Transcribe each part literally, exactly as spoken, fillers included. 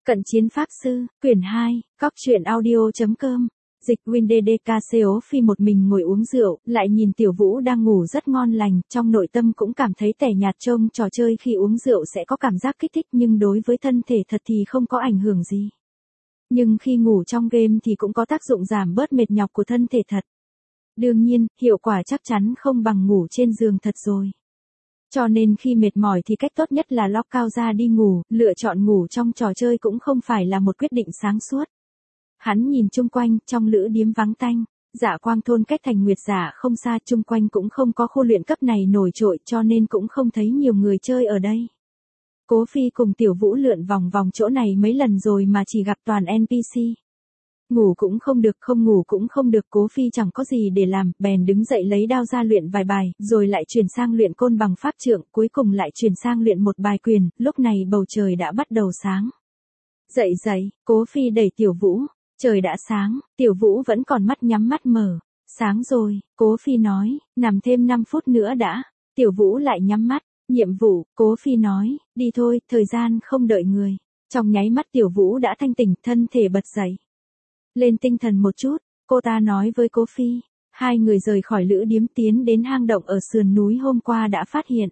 Cận chiến pháp sư, quyển hai, Cóc truyện audio.com. Dịch Win đê đê ca xê o Phi một mình ngồi uống rượu, lại nhìn Tiểu Vũ đang ngủ rất ngon lành, trong nội tâm cũng cảm thấy tẻ nhạt. Trông trò chơi khi uống rượu sẽ có cảm giác kích thích nhưng đối với thân thể thật thì không có ảnh hưởng gì. Nhưng khi ngủ trong game thì cũng có tác dụng giảm bớt mệt nhọc của thân thể thật. Đương nhiên, hiệu quả chắc chắn không bằng ngủ trên giường thật rồi. Cho nên khi mệt mỏi thì cách tốt nhất là lock cao ra đi ngủ, lựa chọn ngủ trong trò chơi cũng không phải là một quyết định sáng suốt. Hắn nhìn chung quanh, trong lữ điếm vắng tanh, Dạ Quang thôn cách Thành Nguyệt Giả không xa, chung quanh cũng không có khu luyện cấp này nổi trội cho nên cũng không thấy nhiều người chơi ở đây. Cố Phi cùng Tiểu Vũ lượn vòng vòng chỗ này mấy lần rồi mà chỉ gặp toàn en pê xê. Ngủ cũng không được, không ngủ cũng không được, Cố Phi chẳng có gì để làm, bèn đứng dậy lấy đao ra luyện vài bài, rồi lại chuyển sang luyện côn bằng pháp trượng, cuối cùng lại chuyển sang luyện một bài quyền. Lúc này bầu trời đã bắt đầu sáng. Dậy dậy, Cố Phi đẩy Tiểu Vũ, trời đã sáng, Tiểu Vũ vẫn còn mắt nhắm mắt mở. Sáng rồi, Cố Phi nói, nằm thêm năm phút nữa đã. Tiểu Vũ lại nhắm mắt, nhiệm vụ, Cố Phi nói, đi thôi, thời gian không đợi người. Trong nháy mắt Tiểu Vũ đã thanh tỉnh, thân thể bật dậy. Lên tinh thần một chút, cô ta nói với Cố Phi. Hai người rời khỏi lữ điếm tiến đến hang động ở sườn núi hôm qua đã phát hiện.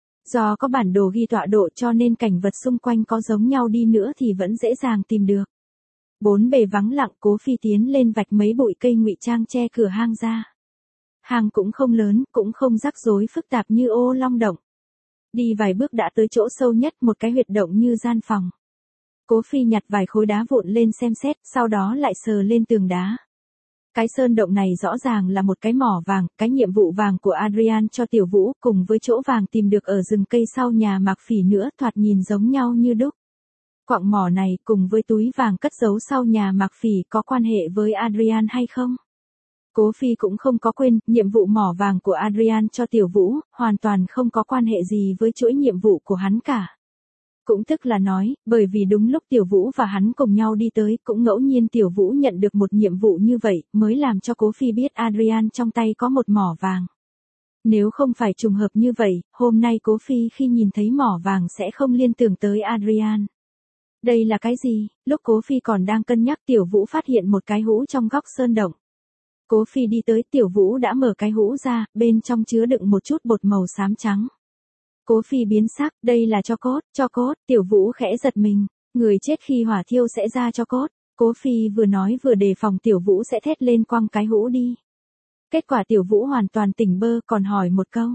Do có bản đồ ghi tọa độ cho nên cảnh vật xung quanh có giống nhau đi nữa thì vẫn dễ dàng tìm được. Bốn bề vắng lặng, Cố Phi tiến lên vạch mấy bụi cây ngụy trang che cửa hang ra. Hang cũng không lớn, cũng không rắc rối phức tạp như ô long động. Đi vài bước đã tới chỗ sâu nhất, một cái huyệt động như gian phòng. Cố Phi nhặt vài khối đá vụn lên xem xét, sau đó lại sờ lên tường đá. Cái sơn động này rõ ràng là một cái mỏ vàng, cái nhiệm vụ vàng của Adrian cho Tiểu Vũ cùng với chỗ vàng tìm được ở rừng cây sau nhà Mạc Phỉ nữa, thoạt nhìn giống nhau như đúc. Quặng mỏ này cùng với túi vàng cất giấu sau nhà Mạc Phỉ có quan hệ với Adrian hay không? Cố Phi cũng không có quên, nhiệm vụ mỏ vàng của Adrian cho Tiểu Vũ, hoàn toàn không có quan hệ gì với chuỗi nhiệm vụ của hắn cả. Cũng tức là nói, bởi vì đúng lúc Tiểu Vũ và hắn cùng nhau đi tới, cũng ngẫu nhiên Tiểu Vũ nhận được một nhiệm vụ như vậy, mới làm cho Cố Phi biết Adrian trong tay có một mỏ vàng. Nếu không phải trùng hợp như vậy, hôm nay Cố Phi khi nhìn thấy mỏ vàng sẽ không liên tưởng tới Adrian. Đây là cái gì? Lúc Cố Phi còn đang cân nhắc, Tiểu Vũ phát hiện một cái hũ trong góc sơn động. Cố Phi đi tới, Tiểu Vũ đã mở cái hũ ra, bên trong chứa đựng một chút bột màu xám trắng. Cố Phi biến sắc, đây là tro cốt, tro cốt, Tiểu Vũ khẽ giật mình, người chết khi hỏa thiêu sẽ ra tro cốt. Cố Phi vừa nói vừa đề phòng Tiểu Vũ sẽ thét lên quăng cái hũ đi. Kết quả Tiểu Vũ hoàn toàn tỉnh bơ, còn hỏi một câu.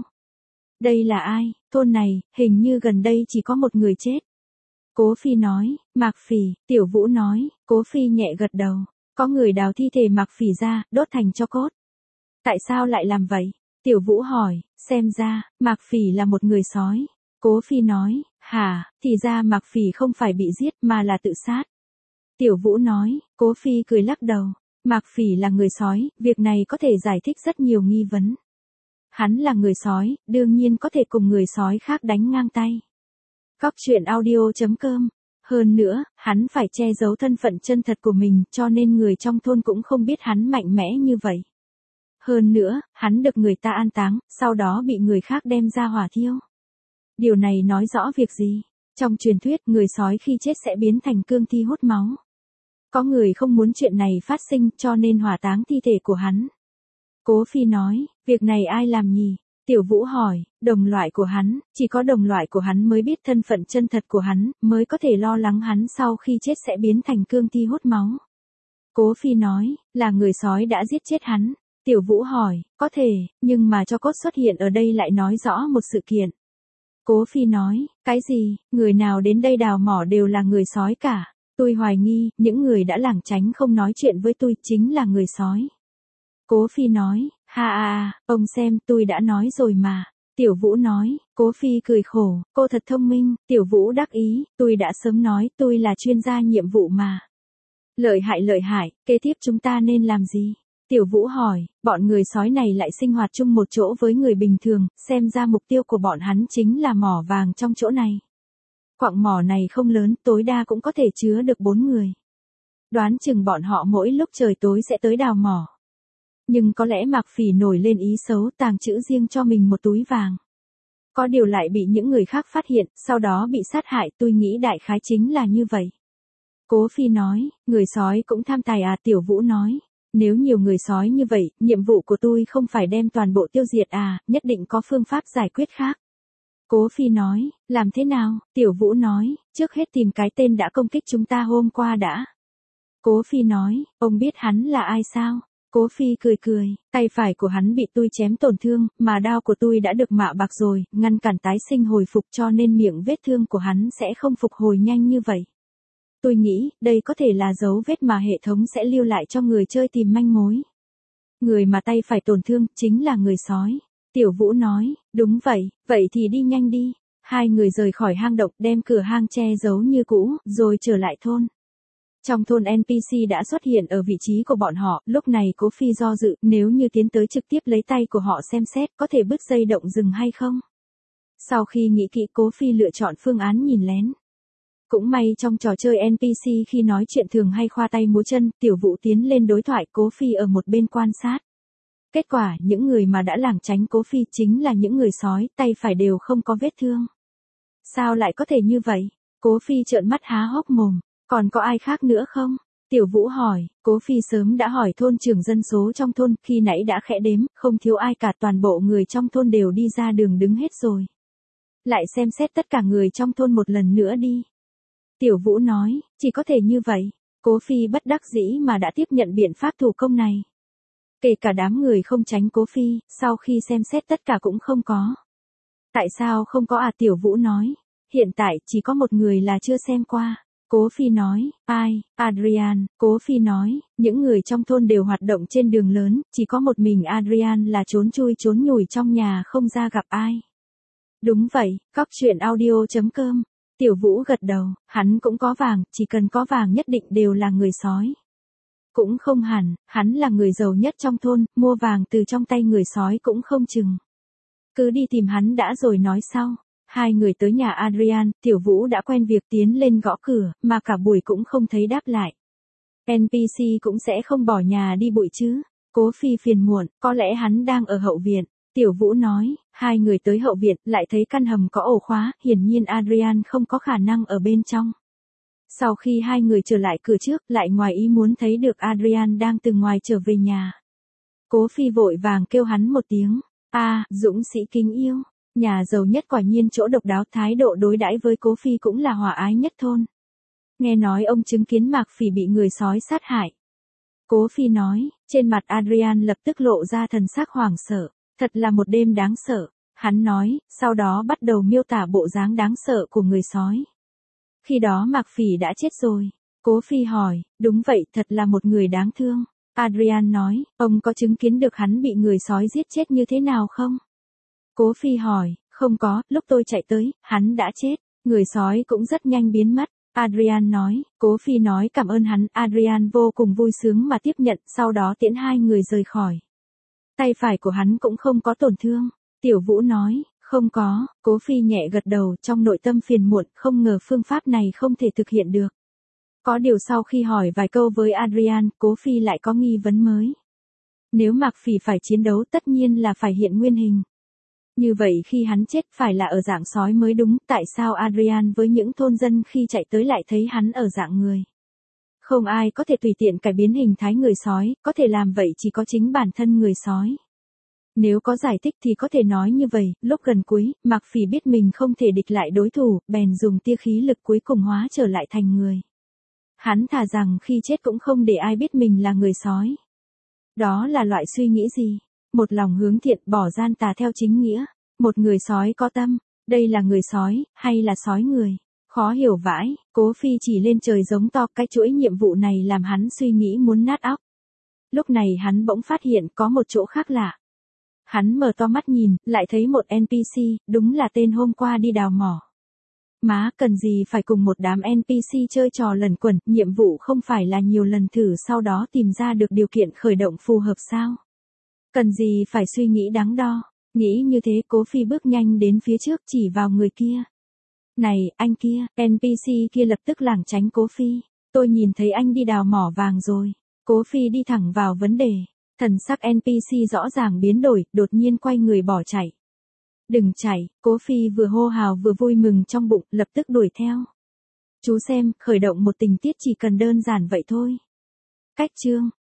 Đây là ai? Thôn này, hình như gần đây chỉ có một người chết. Cố Phi nói, Mạc Phỉ. Tiểu Vũ nói, Cố Phi nhẹ gật đầu. Có người đào thi thể Mạc Phỉ ra, đốt thành tro cốt. Tại sao lại làm vậy? Tiểu Vũ hỏi, xem ra, Mạc Phỉ là một người sói. Cố Phi nói, hả, thì ra Mạc Phỉ không phải bị giết mà là tự sát. Tiểu Vũ nói, Cố Phi cười lắc đầu. Mạc Phỉ là người sói, việc này có thể giải thích rất nhiều nghi vấn. Hắn là người sói, đương nhiên có thể cùng người sói khác đánh ngang tay. Cóc truyện audio.com. Hơn nữa, hắn phải che giấu thân phận chân thật của mình cho nên người trong thôn cũng không biết hắn mạnh mẽ như vậy. Hơn nữa, hắn được người ta an táng, sau đó bị người khác đem ra hỏa thiêu. Điều này nói rõ việc gì? Trong truyền thuyết, người sói khi chết sẽ biến thành cương thi hút máu. Có người không muốn chuyện này phát sinh cho nên hỏa táng thi thể của hắn. Cố Phi nói, việc này ai làm nhỉ? Tiểu Vũ hỏi, đồng loại của hắn, chỉ có đồng loại của hắn mới biết thân phận chân thật của hắn, mới có thể lo lắng hắn sau khi chết sẽ biến thành cương thi hút máu. Cố Phi nói, là người sói đã giết chết hắn. Tiểu Vũ hỏi, có thể, nhưng mà tro cốt xuất hiện ở đây lại nói rõ một sự kiện. Cố Phi nói, cái gì, người nào đến đây đào mỏ đều là người sói cả. Tôi hoài nghi, những người đã lảng tránh không nói chuyện với tôi chính là người sói. Cố Phi nói, ha ha, ông xem, tôi đã nói rồi mà. Tiểu Vũ nói, Cố Phi cười khổ, cô thật thông minh. Tiểu Vũ đắc ý, tôi đã sớm nói tôi là chuyên gia nhiệm vụ mà. Lợi hại lợi hại, kế tiếp chúng ta nên làm gì? Tiểu Vũ hỏi, bọn người sói này lại sinh hoạt chung một chỗ với người bình thường, xem ra mục tiêu của bọn hắn chính là mỏ vàng trong chỗ này. Quặng mỏ này không lớn, tối đa cũng có thể chứa được bốn người. Đoán chừng bọn họ mỗi lúc trời tối sẽ tới đào mỏ. Nhưng có lẽ Mạc Phỉ nổi lên ý xấu tàng trữ riêng cho mình một túi vàng. Có điều lại bị những người khác phát hiện, sau đó bị sát hại, tôi nghĩ đại khái chính là như vậy. Cố Phi nói, người sói cũng tham tài à, Tiểu Vũ nói. Nếu nhiều người sói như vậy, nhiệm vụ của tôi không phải đem toàn bộ tiêu diệt à, nhất định có phương pháp giải quyết khác. Cố Phi nói, làm thế nào? Tiểu Vũ nói, trước hết tìm cái tên đã công kích chúng ta hôm qua đã. Cố Phi nói, ông biết hắn là ai sao? Cố Phi cười cười, tay phải của hắn bị tôi chém tổn thương, mà đao của tôi đã được mạ bạc rồi, ngăn cản tái sinh hồi phục cho nên miệng vết thương của hắn sẽ không phục hồi nhanh như vậy. Tôi nghĩ, đây có thể là dấu vết mà hệ thống sẽ lưu lại cho người chơi tìm manh mối. Người mà tay phải tổn thương, chính là người sói. Tiểu Vũ nói, đúng vậy, vậy thì đi nhanh đi. Hai người rời khỏi hang động đem cửa hang che giấu như cũ, rồi trở lại thôn. Trong thôn en pê xê đã xuất hiện ở vị trí của bọn họ, lúc này Cố Phi do dự, nếu như tiến tới trực tiếp lấy tay của họ xem xét, có thể bứt dây động rừng hay không? Sau khi nghĩ kỹ, Cố Phi lựa chọn phương án nhìn lén. Cũng may trong trò chơi en pê xê khi nói chuyện thường hay khoa tay múa chân, Tiểu Vũ tiến lên đối thoại, Cố Phi ở một bên quan sát. Kết quả, những người mà đã lảng tránh Cố Phi chính là những người sói, tay phải đều không có vết thương. Sao lại có thể như vậy? Cố Phi trợn mắt há hốc mồm. Còn có ai khác nữa không? Tiểu Vũ hỏi, Cố Phi sớm đã hỏi thôn trưởng dân số trong thôn, khi nãy đã khẽ đếm, không thiếu ai cả, toàn bộ người trong thôn đều đi ra đường đứng hết rồi. Lại xem xét tất cả người trong thôn một lần nữa đi. Tiểu Vũ nói, chỉ có thể như vậy. Cố Phi bất đắc dĩ mà đã tiếp nhận biện pháp thủ công này. Kể cả đám người không tránh Cố Phi, sau khi xem xét tất cả cũng không có. Tại sao không có à? Tiểu Vũ nói, hiện tại chỉ có một người là chưa xem qua. Cố Phi nói, ai? Adrian. Cố Phi nói, những người trong thôn đều hoạt động trên đường lớn, chỉ có một mình Adrian là trốn chui trốn nhủi trong nhà không ra gặp ai. Đúng vậy, cóc truyện audio chấm com. Tiểu Vũ gật đầu, hắn cũng có vàng, chỉ cần có vàng nhất định đều là người sói. Cũng không hẳn, hắn là người giàu nhất trong thôn, mua vàng từ trong tay người sói cũng không chừng. Cứ đi tìm hắn đã rồi nói sau. Hai người tới nhà Adrian, Tiểu Vũ đã quen việc tiến lên gõ cửa, mà cả buổi cũng không thấy đáp lại. en pê xê cũng sẽ không bỏ nhà đi bụi chứ. Cố Phi phiền muộn, có lẽ hắn đang ở hậu viện. Tiểu Vũ nói, hai người tới hậu viện, lại thấy căn hầm có ổ khóa, hiển nhiên Adrian không có khả năng ở bên trong. Sau khi hai người trở lại cửa trước, lại ngoài ý muốn thấy được Adrian đang từ ngoài trở về nhà. Cố Phi vội vàng kêu hắn một tiếng, a, dũng sĩ kính yêu. Nhà giàu nhất quả nhiên chỗ độc đáo, thái độ đối đãi với Cố Phi cũng là hòa ái nhất thôn. Nghe nói ông chứng kiến Mạc Phỉ bị người sói sát hại. Cố Phi nói, trên mặt Adrian lập tức lộ ra thần sắc hoảng sợ, thật là một đêm đáng sợ. Hắn nói, sau đó bắt đầu miêu tả bộ dáng đáng sợ của người sói. Khi đó Mạc Phỉ đã chết rồi. Cố Phi hỏi, đúng vậy, thật là một người đáng thương. Adrian nói, ông có chứng kiến được hắn bị người sói giết chết như thế nào không? Cố Phi hỏi, không có, lúc tôi chạy tới, hắn đã chết, người sói cũng rất nhanh biến mất. Adrian nói, Cố Phi nói cảm ơn hắn, Adrian vô cùng vui sướng mà tiếp nhận, sau đó tiễn hai người rời khỏi. Tay phải của hắn cũng không có tổn thương. Tiểu Vũ nói, không có, Cố Phi nhẹ gật đầu, trong nội tâm phiền muộn, không ngờ phương pháp này không thể thực hiện được. Có điều sau khi hỏi vài câu với Adrian, Cố Phi lại có nghi vấn mới. Nếu Mạc Phỉ phải chiến đấu tất nhiên là phải hiện nguyên hình. Như vậy khi hắn chết phải là ở dạng sói mới đúng, tại sao Adrian với những thôn dân khi chạy tới lại thấy hắn ở dạng người? Không ai có thể tùy tiện cải biến hình thái người sói, có thể làm vậy chỉ có chính bản thân người sói. Nếu có giải thích thì có thể nói như vậy, lúc gần cuối, Mạc Phỉ biết mình không thể địch lại đối thủ, bèn dùng tia khí lực cuối cùng hóa trở lại thành người. Hắn thà rằng khi chết cũng không để ai biết mình là người sói. Đó là loại suy nghĩ gì? Một lòng hướng thiện, bỏ gian tà theo chính nghĩa. Một người sói có tâm, đây là người sói, hay là sói người? Khó hiểu vãi, Cố Phi chỉ lên trời giống to, cái chuỗi nhiệm vụ này làm hắn suy nghĩ muốn nát óc. Lúc này hắn bỗng phát hiện có một chỗ khác lạ. Hắn mở to mắt nhìn, lại thấy một en pê xê, đúng là tên hôm qua đi đào mỏ. Má, cần gì phải cùng một đám en pê xê chơi trò lần quẩn, nhiệm vụ không phải là nhiều lần thử sau đó tìm ra được điều kiện khởi động phù hợp sao? Cần gì phải suy nghĩ đắn đo, nghĩ như thế Cố Phi bước nhanh đến phía trước chỉ vào người kia. Này, anh kia, en pê xê kia lập tức lảng tránh Cố Phi, tôi nhìn thấy anh đi đào mỏ vàng rồi. Cố Phi đi thẳng vào vấn đề, thần sắc en pê xê rõ ràng biến đổi, đột nhiên quay người bỏ chạy. Đừng chạy, Cố Phi vừa hô hào vừa vui mừng trong bụng, lập tức đuổi theo. Chú xem, khởi động một tình tiết chỉ cần đơn giản vậy thôi. Cách chương